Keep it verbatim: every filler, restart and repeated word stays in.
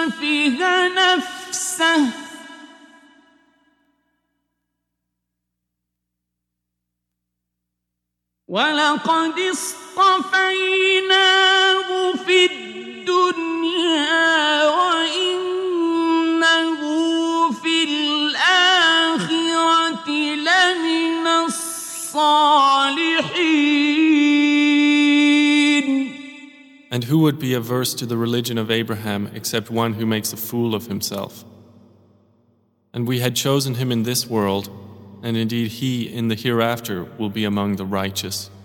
سفه نفسه ولقد اصطفيناه في الدنيا وإنه في الآخرة لمن الصالحين. And who would be averse to the religion of Abraham except one who makes a fool of himself? And we had chosen him in this world, and indeed he in the hereafter will be among the righteous.